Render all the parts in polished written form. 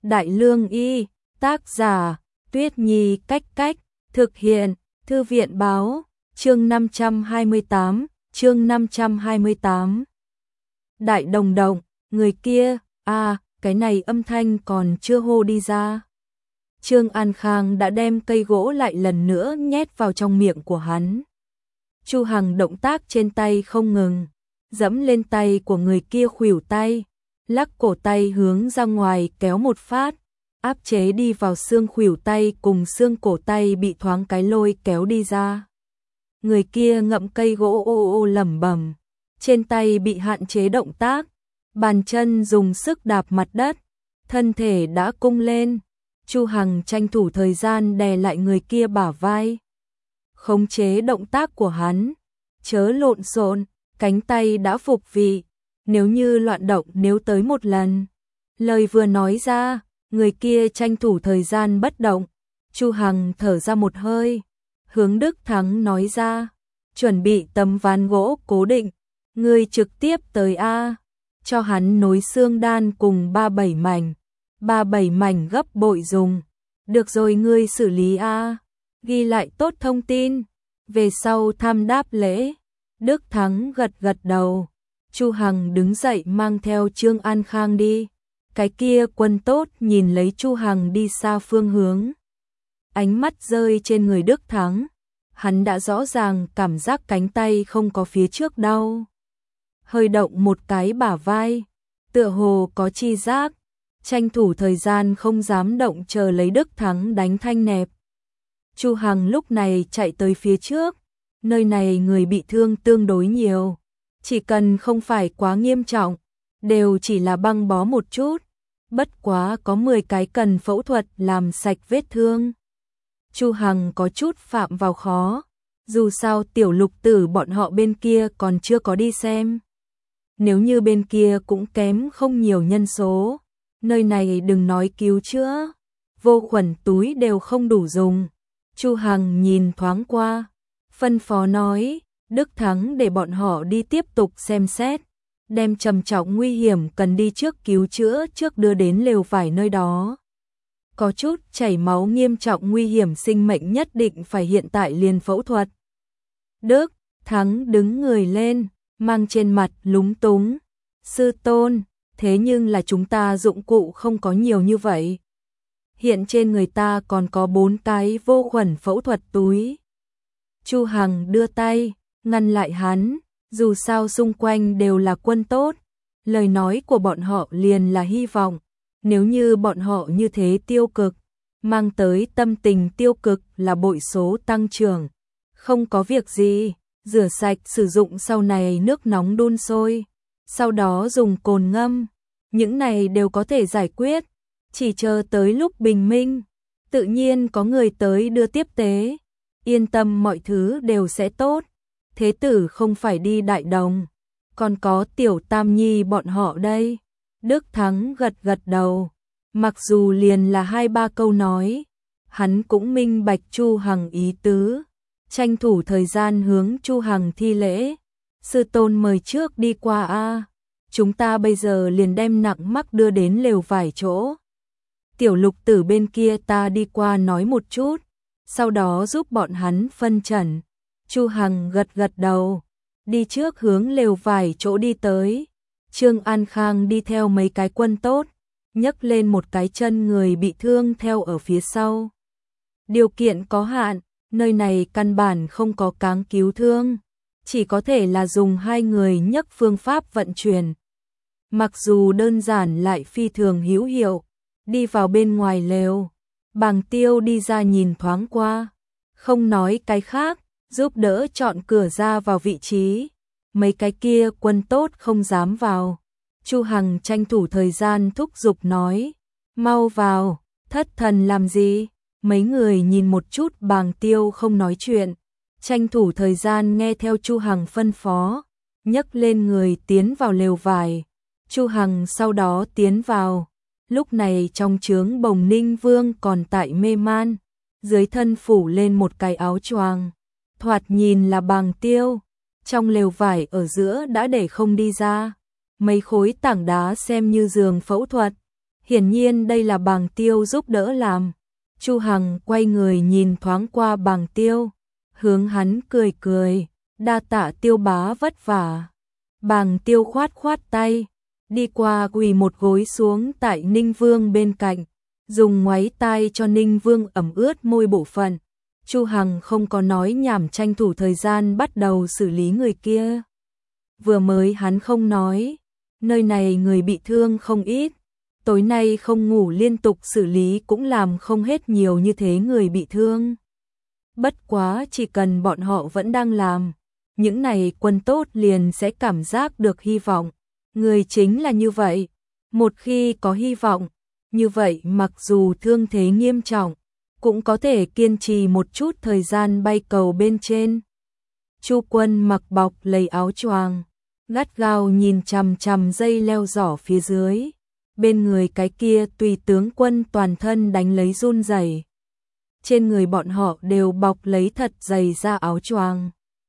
Đại Lương Y, tác giả, Tuyết Nhi Cách Cách, thực hiện, Thư viện Báo, chương 528. Đại Đồng Động, người kia, cái này âm thanh còn chưa hô đi ra. Trương An Khang đã đem cây gỗ lại lần nữa nhét vào trong miệng của hắn. Chu Hằng động tác trên tay không ngừng, dẫm lên tay của người kia khuỷu tay, lắc cổ tay hướng ra ngoài kéo một phát, áp chế đi vào xương khuỷu tay cùng xương cổ tay bị thoáng cái lôi kéo đi ra. Người kia ngậm cây gỗ ô lẩm bẩm, trên tay bị hạn chế động tác, bàn chân dùng sức đạp mặt đất, thân thể đã cung lên. Chu Hằng tranh thủ thời gian đè lại người kia bả vai, khống chế động tác của hắn, chớ lộn xộn, cánh tay đã phục vị, nếu như loạn động nếu tới một lần. Lời vừa nói ra, người kia tranh thủ thời gian bất động. Chu Hằng thở ra một hơi, hướng Đức Thắng nói ra, chuẩn bị tấm ván gỗ cố định, ngươi trực tiếp tới A, cho hắn nối xương đan cùng 37 mảnh. 37 mảnh gấp bội dùng. Được rồi, ngươi xử lý A. Ghi lại tốt thông tin. Về sau tham đáp lễ. Đức Thắng gật gật đầu. Chu Hằng đứng dậy mang theo Trương An Khang đi. Cái kia quân tốt nhìn lấy Chu Hằng đi xa phương hướng. Ánh mắt rơi trên người Đức Thắng. Hắn đã rõ ràng cảm giác cánh tay không có phía trước đau. Hơi động một cái bả vai. Tựa hồ có chi giác. Tranh thủ thời gian không dám động chờ lấy Đức Thắng đánh thanh nẹp. Chu Hằng lúc này chạy tới phía trước, nơi này người bị thương tương đối nhiều, chỉ cần không phải quá nghiêm trọng, đều chỉ là băng bó một chút, bất quá có 10 cái cần phẫu thuật làm sạch vết thương. Chu Hằng có chút phạm vào khó, dù sao Tiểu Lục Tử bọn họ bên kia còn chưa có đi xem. Nếu như bên kia cũng kém không nhiều nhân số, nơi này đừng nói cứu chữa, vô khuẩn túi đều không đủ dùng. Chu Hằng nhìn thoáng qua, phân phó nói, Đức Thắng để bọn họ đi tiếp tục xem xét, đem trầm trọng nguy hiểm cần đi trước cứu chữa trước đưa đến lều vải nơi đó. Có chút chảy máu nghiêm trọng nguy hiểm sinh mệnh nhất định phải hiện tại liền phẫu thuật. Đức Thắng đứng người lên, mang trên mặt lúng túng, sư tôn, thế nhưng là chúng ta dụng cụ không có nhiều như vậy. Hiện trên người ta còn có 4 cái vô khuẩn phẫu thuật túi. Chu Hằng đưa tay, ngăn lại hắn, dù sao xung quanh đều là quân tốt. Lời nói của bọn họ liền là hy vọng. Nếu như bọn họ như thế tiêu cực, mang tới tâm tình tiêu cực là bội số tăng trưởng. Không có việc gì, rửa sạch sử dụng sau này nước nóng đun sôi. Sau đó dùng cồn ngâm, những này đều có thể giải quyết, chỉ chờ tới lúc bình minh, tự nhiên có người tới đưa tiếp tế, yên tâm mọi thứ đều sẽ tốt, thế tử không phải đi Đại Đồng, còn có Tiểu Tam Nhi bọn họ đây. Đức Thắng gật gật đầu, mặc dù liền là 2-3 câu nói, hắn cũng minh bạch Chu Hằng ý tứ, tranh thủ thời gian hướng Chu Hằng thi lễ. Sư tôn mời trước đi qua A, chúng ta bây giờ liền đem nặng mắc đưa đến lều vải chỗ. Tiểu Lục Tử bên kia ta đi qua nói một chút, sau đó giúp bọn hắn phân trần. Chu Hằng gật gật đầu, đi trước hướng lều vải chỗ đi tới. Trương An Khang đi theo mấy cái quân tốt, nhấc lên một cái chân người bị thương theo ở phía sau. Điều kiện có hạn, nơi này căn bản không có cáng cứu thương. Chỉ có thể là dùng 2 người nhấc phương pháp vận chuyển. Mặc dù đơn giản lại phi thường hữu hiệu, đi vào bên ngoài lều, Bàng Tiêu đi ra nhìn thoáng qua, không nói cái khác, giúp đỡ chọn cửa ra vào vị trí. Mấy cái kia quân tốt không dám vào. Chu Hằng tranh thủ thời gian thúc giục nói, mau vào, thất thần làm gì? Mấy người nhìn một chút Bàng Tiêu không nói chuyện. Tranh thủ thời gian nghe theo Chu Hằng phân phó, nhấc lên người tiến vào lều vải. Chu Hằng sau đó tiến vào. Lúc này trong trướng Bồng Ninh Vương còn tại mê man, dưới thân phủ lên một cái áo choàng, thoạt nhìn là Bàng Tiêu. Trong lều vải ở giữa đã để không đi ra, mấy khối tảng đá xem như giường phẫu thuật, Hiển nhiên đây là Bàng Tiêu giúp đỡ làm. Chu Hằng quay người nhìn thoáng qua Bàng Tiêu, hướng hắn cười cười, đa tạ Tiêu bá vất vả. Bàng Tiêu khoát khoát tay, đi qua quỳ một gối xuống tại Ninh Vương bên cạnh, dùng ngoáy tai cho Ninh Vương ẩm ướt môi bộ phận. Chu Hằng không có nói nhảm, tranh thủ thời gian bắt đầu xử lý người kia. Vừa mới hắn không nói, nơi này người bị thương không ít, tối nay không ngủ liên tục xử lý cũng làm không hết nhiều như thế người bị thương. Bất quá chỉ cần bọn họ vẫn đang làm, những này quân tốt liền sẽ cảm giác được hy vọng. Người chính là như vậy, một khi có hy vọng, như vậy mặc dù thương thế nghiêm trọng, cũng có thể kiên trì một chút thời gian bay cầu bên trên. Chu Quân mặc bọc lấy áo choàng, gắt gao nhìn chằm chằm dây leo giỏ phía dưới. Bên người cái kia tùy tướng quân toàn thân đánh lấy run rẩy. Trên người bọn họ đều bọc lấy thật dày da áo choàng.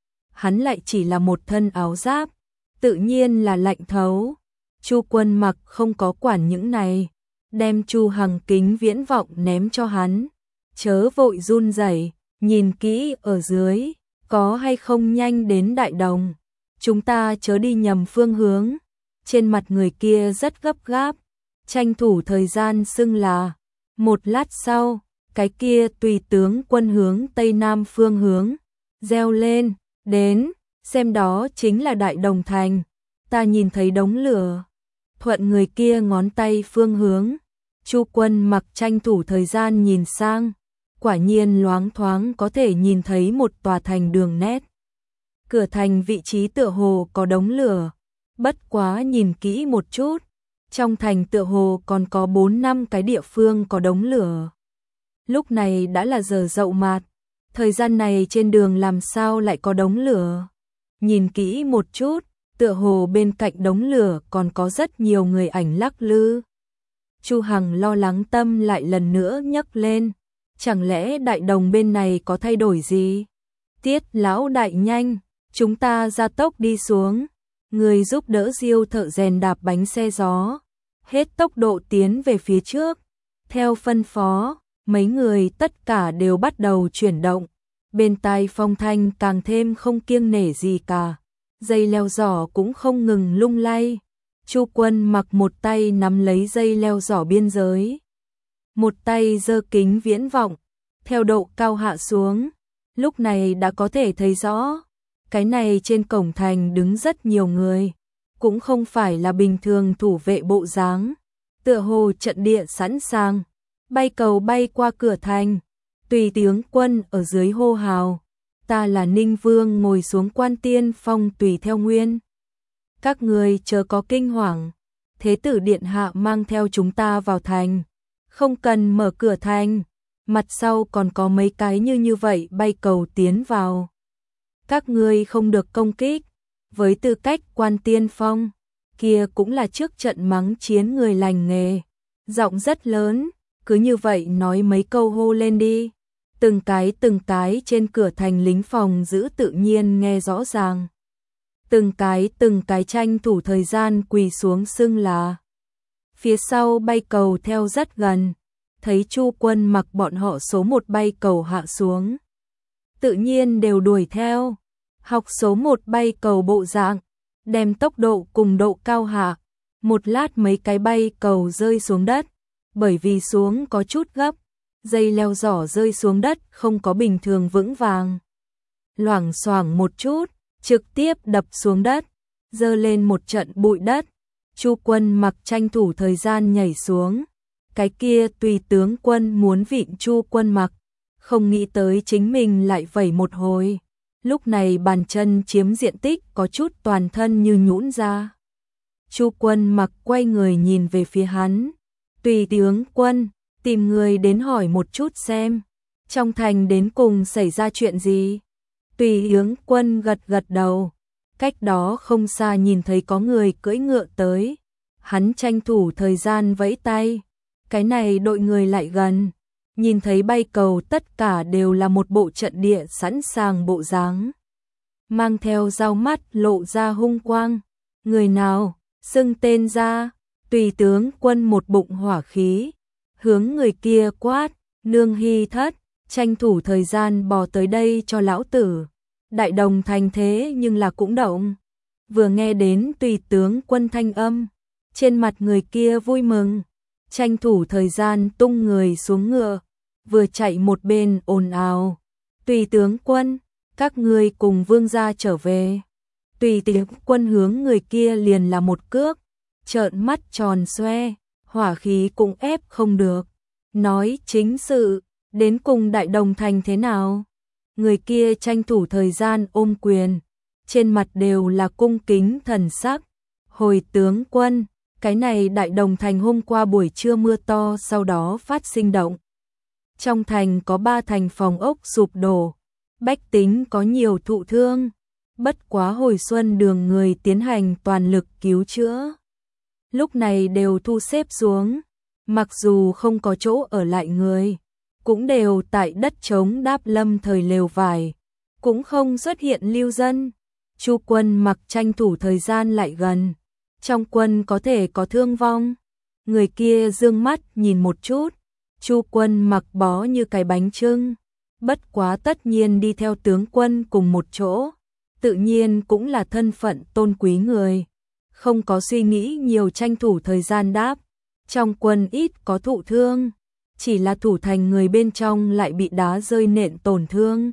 Hắn lại chỉ là một thân áo giáp, tự nhiên là lạnh thấu. Chu Quân mặc không có quản những này, đem Chu Hằng kính viễn vọng ném cho hắn. Chớ vội run rẩy, nhìn kỹ ở dưới, có hay không nhanh đến Đại Đồng. Chúng ta chớ đi nhầm phương hướng. Trên mặt người kia rất gấp gáp, tranh thủ thời gian xưng là. Một lát sau, cái kia tùy tướng quân hướng Tây Nam phương hướng, reo lên, đến, xem đó chính là Đại Đồng Thành. Ta nhìn thấy đống lửa. Thuận người kia ngón tay phương hướng, Chu Quân mặc tranh thủ thời gian nhìn sang, quả nhiên loáng thoáng có thể nhìn thấy một tòa thành đường nét. Cửa thành vị trí tựa hồ có đống lửa, bất quá nhìn kỹ một chút, trong thành tựa hồ còn có 4-5 cái địa phương có đống lửa. Lúc này đã là giờ dậu mạt, thời gian này trên đường làm sao lại có đống lửa. Nhìn kỹ một chút, tựa hồ bên cạnh đống lửa còn có rất nhiều người ảnh lắc lư. Chu Hằng lo lắng tâm lại lần nữa nhấc lên, chẳng lẽ Đại Đồng bên này có thay đổi gì? Tiết lão đại nhanh, chúng ta gia tốc đi xuống. Người giúp đỡ Diêu thợ rèn đạp bánh xe gió, hết tốc độ tiến về phía trước. Theo phân phó, mấy người tất cả đều bắt đầu chuyển động. Bên tai phong thanh càng thêm không kiêng nể gì cả. Dây leo giỏ cũng không ngừng lung lay. Chu Quân mặc một tay nắm lấy dây leo giỏ biên giới, một tay giơ kính viễn vọng, theo độ cao hạ xuống. Lúc này đã có thể thấy rõ, cái này trên cổng thành đứng rất nhiều người, cũng không phải là bình thường thủ vệ bộ dáng, tựa hồ trận địa sẵn sàng, bay cầu bay qua cửa thành. Tùy tướng quân ở dưới hô hào, ta là Ninh Vương ngồi xuống Quan Tiên Phong tùy theo nguyên. Các người chớ có kinh hoàng, Thế tử điện hạ mang theo chúng ta vào thành, không cần mở cửa thành, mặt sau còn có mấy cái như vậy bay cầu tiến vào. Các ngươi không được công kích, với tư cách Quan Tiên Phong, kia cũng là trước trận mắng chiến người lành nghề, giọng rất lớn, cứ như vậy nói mấy câu hô lên đi. Từng cái trên cửa thành lính phòng giữ tự nhiên nghe rõ ràng. Từng cái tranh thủ thời gian quỳ xuống xưng là. Phía sau bay cầu theo rất gần, thấy Chu Quân mặc bọn họ số 1 bay cầu hạ xuống. Tự nhiên đều đuổi theo, học số 1 bay cầu bộ dạng, đem tốc độ cùng độ cao hạ. Một lát mấy cái bay cầu rơi xuống đất, bởi vì xuống có chút gấp. Dây leo giỏ rơi xuống đất không có bình thường vững vàng. Loảng xoảng một chút, trực tiếp đập xuống đất, dơ lên một trận bụi đất. Chu Quân mặc tranh thủ thời gian nhảy xuống. Cái kia tùy tướng quân muốn vịn Chu Quân mặc, không nghĩ tới chính mình lại vẩy một hồi. Lúc này bàn chân chiếm diện tích có chút toàn thân như nhũn ra. Chu Quân mặc quay người nhìn về phía hắn. Tùy tướng quân, tìm người đến hỏi một chút xem, trong thành đến cùng xảy ra chuyện gì. Tùy tướng quân gật gật đầu, cách đó không xa nhìn thấy có người cưỡi ngựa tới. Hắn tranh thủ thời gian vẫy tay, cái này đội người lại gần, nhìn thấy bay cầu tất cả đều là một bộ trận địa sẵn sàng bộ dáng, mang theo dao mắt lộ ra hung quang. Người nào, xưng tên ra. Tùy tướng quân một bụng hỏa khí, hướng người kia quát, Nương Hy Thất, tranh thủ thời gian bò tới đây cho lão tử. Đại Đồng Thành thế nhưng là cũng động. Vừa nghe đến tùy tướng quân thanh âm, trên mặt người kia vui mừng, tranh thủ thời gian tung người xuống ngựa, vừa chạy một bên ồn ào. Tùy tướng quân, các ngươi cùng vương gia trở về. Tùy tướng quân hướng người kia liền là một cước, trợn mắt tròn xoe, hỏa khí cũng ép không được. Nói chính sự, đến cùng Đại Đồng Thành thế nào? Người kia tranh thủ thời gian ôm quyền, trên mặt đều là cung kính thần sắc. Hồi tướng quân, cái này Đại Đồng Thành hôm qua buổi trưa mưa to sau đó phát sinh động. Trong thành có 3 thành phòng ốc sụp đổ, bách tính có nhiều thụ thương, bất quá hồi xuân đường người tiến hành toàn lực cứu chữa. Lúc này đều thu xếp xuống, mặc dù không có chỗ ở lại người, cũng đều tại đất trống đáp lâm thời lều vải, cũng không xuất hiện lưu dân. Chu Quân Mặc tranh thủ thời gian lại gần, trong quân có thể có thương vong. Người kia dương mắt nhìn một chút, Chu Quân Mặc bó như cái bánh chưng, bất quá tất nhiên đi theo tướng quân cùng một chỗ, tự nhiên cũng là thân phận tôn quý người, không có suy nghĩ nhiều tranh thủ thời gian đáp, trong quân ít có thụ thương, chỉ là thủ thành người bên trong lại bị đá rơi nện tổn thương.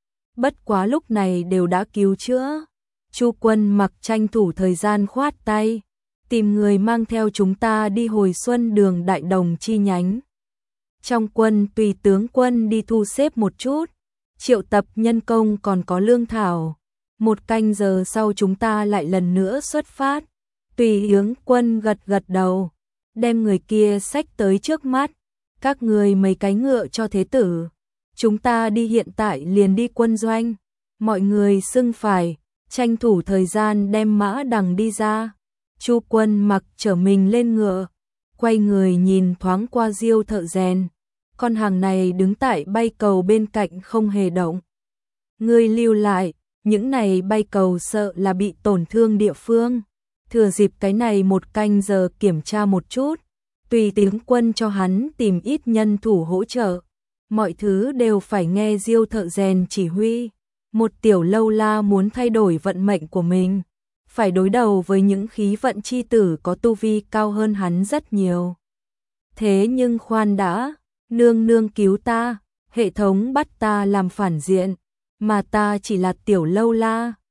Bất quá lúc này đều đã cứu chữa. Chu Quân Mặc tranh thủ thời gian khoát tay, tìm người mang theo chúng ta đi hồi xuân đường Đại Đồng chi nhánh. Trong quân tùy tướng quân đi thu xếp một chút, triệu tập nhân công còn có lương thảo. 1 canh giờ sau chúng ta lại lần nữa xuất phát. Tùy tướng quân gật gật đầu, đem người kia xách tới trước mắt. Các người mấy cái ngựa cho thế tử. Chúng ta đi hiện tại liền đi quân doanh. Mọi người xưng phải, tranh thủ thời gian đem mã đằng đi ra. Chu Quân Mặc trở mình lên ngựa, quay người nhìn thoáng qua Diêu thợ rèn. Con hàng này đứng tại bay cầu bên cạnh không hề động. Ngươi lưu lại, những này bay cầu sợ là bị tổn thương địa phương. Thừa dịp cái này 1 canh giờ kiểm tra một chút, tùy tướng quân cho hắn tìm ít nhân thủ hỗ trợ. Mọi thứ đều phải nghe Diêu thợ rèn chỉ huy. Một tiểu lâu la muốn thay đổi vận mệnh của mình, phải đối đầu với những khí vận chi tử có tu vi cao hơn hắn rất nhiều. Thế nhưng khoan đã, nương nương cứu ta, hệ thống bắt ta làm phản diện, mà ta chỉ là tiểu lâu la,